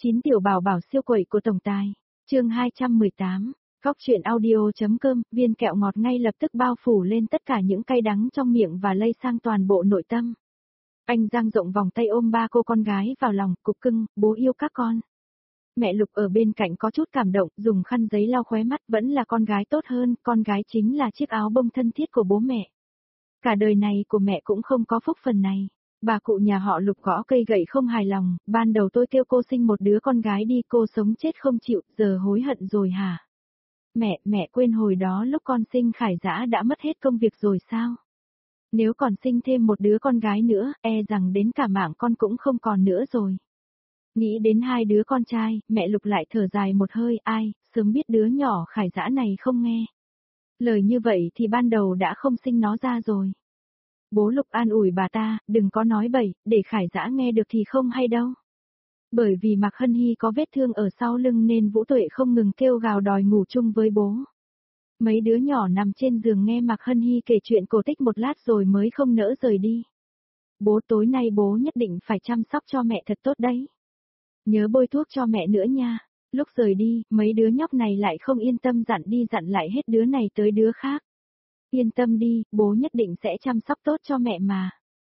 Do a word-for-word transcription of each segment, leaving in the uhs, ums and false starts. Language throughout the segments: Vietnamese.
chín tiểu bảo bảo siêu quẩy của tổng tài. Chương hai trăm mười tám. Góc truyện audio.com, viên kẹo ngọt ngay lập tức bao phủ lên tất cả những cay đắng trong miệng và lây sang toàn bộ nội tâm. Anh dang rộng vòng tay ôm ba cô con gái vào lòng, cục cưng, bố yêu các con. Mẹ Lục ở bên cạnh có chút cảm động, dùng khăn giấy lau khóe mắt, vẫn là con gái tốt hơn, con gái chính là chiếc áo bông thân thiết của bố mẹ. Cả đời này của mẹ cũng không có phúc phần này. Bà cụ nhà họ Lục gõ cây gậy không hài lòng, ban đầu tôi kêu cô sinh một đứa con gái đi, cô sống chết không chịu, giờ hối hận rồi hả? Mẹ, mẹ quên hồi đó lúc con sinh Khải Dã đã mất hết công việc rồi sao? Nếu còn sinh thêm một đứa con gái nữa, e rằng đến cả mạng con cũng không còn nữa rồi. Nghĩ đến hai đứa con trai, mẹ Lục lại thở dài một hơi, ai, sớm biết đứa nhỏ Khải Dã này không nghe. Lời như vậy thì ban đầu đã không sinh nó ra rồi. Bố Lục an ủi bà ta, đừng có nói bậy, để Khải Dã nghe được thì không hay đâu. Bởi vì Mạc Hân Hy có vết thương ở sau lưng nên Vũ Tuệ không ngừng kêu gào đòi ngủ chung với bố. Mấy đứa nhỏ nằm trên giường nghe Mạc Hân Hy kể chuyện cổ tích một lát rồi mới không nỡ rời đi. Bố tối nay bố nhất định phải chăm sóc cho mẹ thật tốt đấy. Nhớ bôi thuốc cho mẹ nữa nha. Lúc rời đi, mấy đứa nhóc này lại không yên tâm dặn đi dặn lại hết đứa này tới đứa khác. Yên tâm đi, bố nhất định sẽ chăm sóc tốt cho mẹ mà.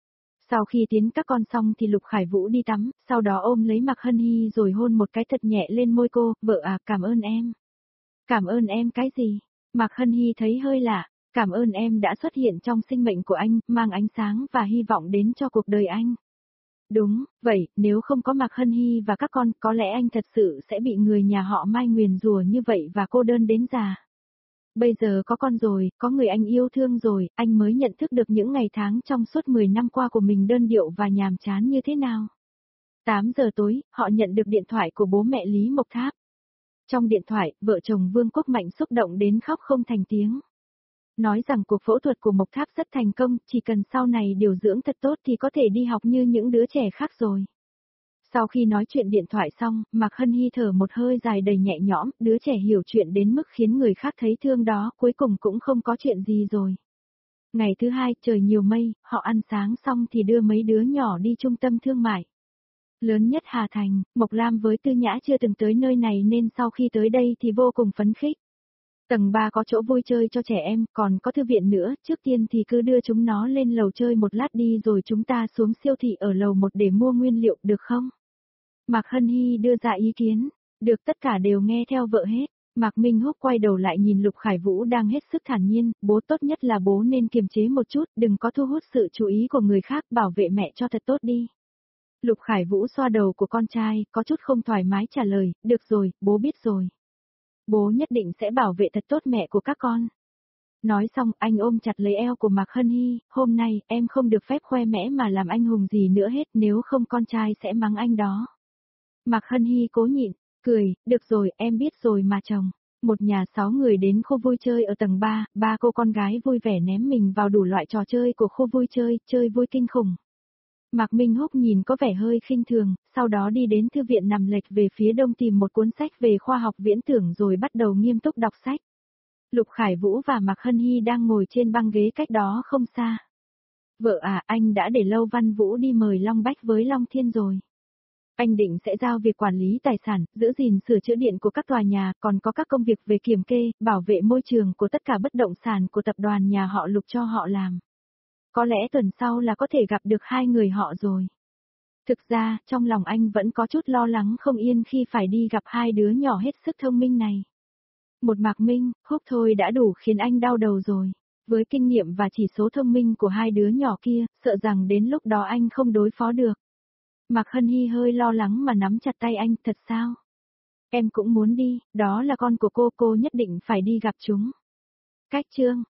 Sau khi tiến các con xong thì Lục Khải Vũ đi tắm, sau đó ôm lấy Mạc Hân Hy rồi hôn một cái thật nhẹ lên môi cô, vợ à, cảm ơn em. Cảm ơn em cái gì? Mạc Hân Hy thấy hơi lạ, cảm ơn em đã xuất hiện trong sinh mệnh của anh, mang ánh sáng và hy vọng đến cho cuộc đời anh. Đúng, vậy, nếu không có Mạc Hân Hy và các con, có lẽ anh thật sự sẽ bị người nhà họ Mai nguyền rủa như vậy và cô đơn đến già. Bây giờ có con rồi, có người anh yêu thương rồi, anh mới nhận thức được những ngày tháng trong suốt mười năm qua của mình đơn điệu và nhàm chán như thế nào. tám giờ tối, họ nhận được điện thoại của bố mẹ Lý Mộc Tháp. Trong điện thoại, vợ chồng Vương Quốc Mạnh xúc động đến khóc không thành tiếng. Nói rằng cuộc phẫu thuật của Mộc Tháp rất thành công, chỉ cần sau này điều dưỡng thật tốt thì có thể đi học như những đứa trẻ khác rồi. Sau khi nói chuyện điện thoại xong, Mạc Hân Hy thở một hơi dài đầy nhẹ nhõm, đứa trẻ hiểu chuyện đến mức khiến người khác thấy thương đó, cuối cùng cũng không có chuyện gì rồi. Ngày thứ hai, trời nhiều mây, họ ăn sáng xong thì đưa mấy đứa nhỏ đi trung tâm thương mại. Lớn nhất Hà Thành, Mộc Lam với Tư Nhã chưa từng tới nơi này nên sau khi tới đây thì vô cùng phấn khích. Tầng ba có chỗ vui chơi cho trẻ em, còn có thư viện nữa, trước tiên thì cứ đưa chúng nó lên lầu chơi một lát đi rồi chúng ta xuống siêu thị ở lầu một để mua nguyên liệu được không? Mạc Hân Hy đưa ra ý kiến, được tất cả đều nghe theo vợ hết. Mạc Minh Húc quay đầu lại nhìn Lục Khải Vũ đang hết sức thản nhiên, bố tốt nhất là bố nên kiềm chế một chút, đừng có thu hút sự chú ý của người khác, bảo vệ mẹ cho thật tốt đi. Lục Khải Vũ xoa đầu của con trai, có chút không thoải mái trả lời, được rồi, bố biết rồi. Bố nhất định sẽ bảo vệ thật tốt mẹ của các con. Nói xong, anh ôm chặt lấy eo của Mạc Hân Hy, hôm nay, em không được phép khoe mẽ mà làm anh hùng gì nữa hết, nếu không con trai sẽ mắng anh đó. Mạc Hân Hy cố nhịn, cười, được rồi, em biết rồi mà chồng. Một nhà sáu người đến khu vui chơi ở tầng ba, ba cô con gái vui vẻ ném mình vào đủ loại trò chơi của khu vui chơi, chơi vui kinh khủng. Mạc Minh Húc nhìn có vẻ hơi khinh thường, sau đó đi đến thư viện nằm lệch về phía đông tìm một cuốn sách về khoa học viễn tưởng rồi bắt đầu nghiêm túc đọc sách. Lục Khải Vũ và Mạc Hân Hy đang ngồi trên băng ghế cách đó không xa. Vợ à, anh đã để Lâu Văn Vũ đi mời Long Bách với Long Thiên rồi. Anh định sẽ giao việc quản lý tài sản, giữ gìn sửa chữa điện của các tòa nhà, còn có các công việc về kiểm kê, bảo vệ môi trường của tất cả bất động sản của tập đoàn nhà họ Lục cho họ làm. Có lẽ tuần sau là có thể gặp được hai người họ rồi. Thực ra, trong lòng anh vẫn có chút lo lắng không yên khi phải đi gặp hai đứa nhỏ hết sức thông minh này. Một Mạc Minh, Húc thôi đã đủ khiến anh đau đầu rồi. Với kinh nghiệm và chỉ số thông minh của hai đứa nhỏ kia, sợ rằng đến lúc đó anh không đối phó được. Mạc Hân Hy hơi lo lắng mà nắm chặt tay anh, thật sao? Em cũng muốn đi, đó là con của cô, cô nhất định phải đi gặp chúng. Cách chương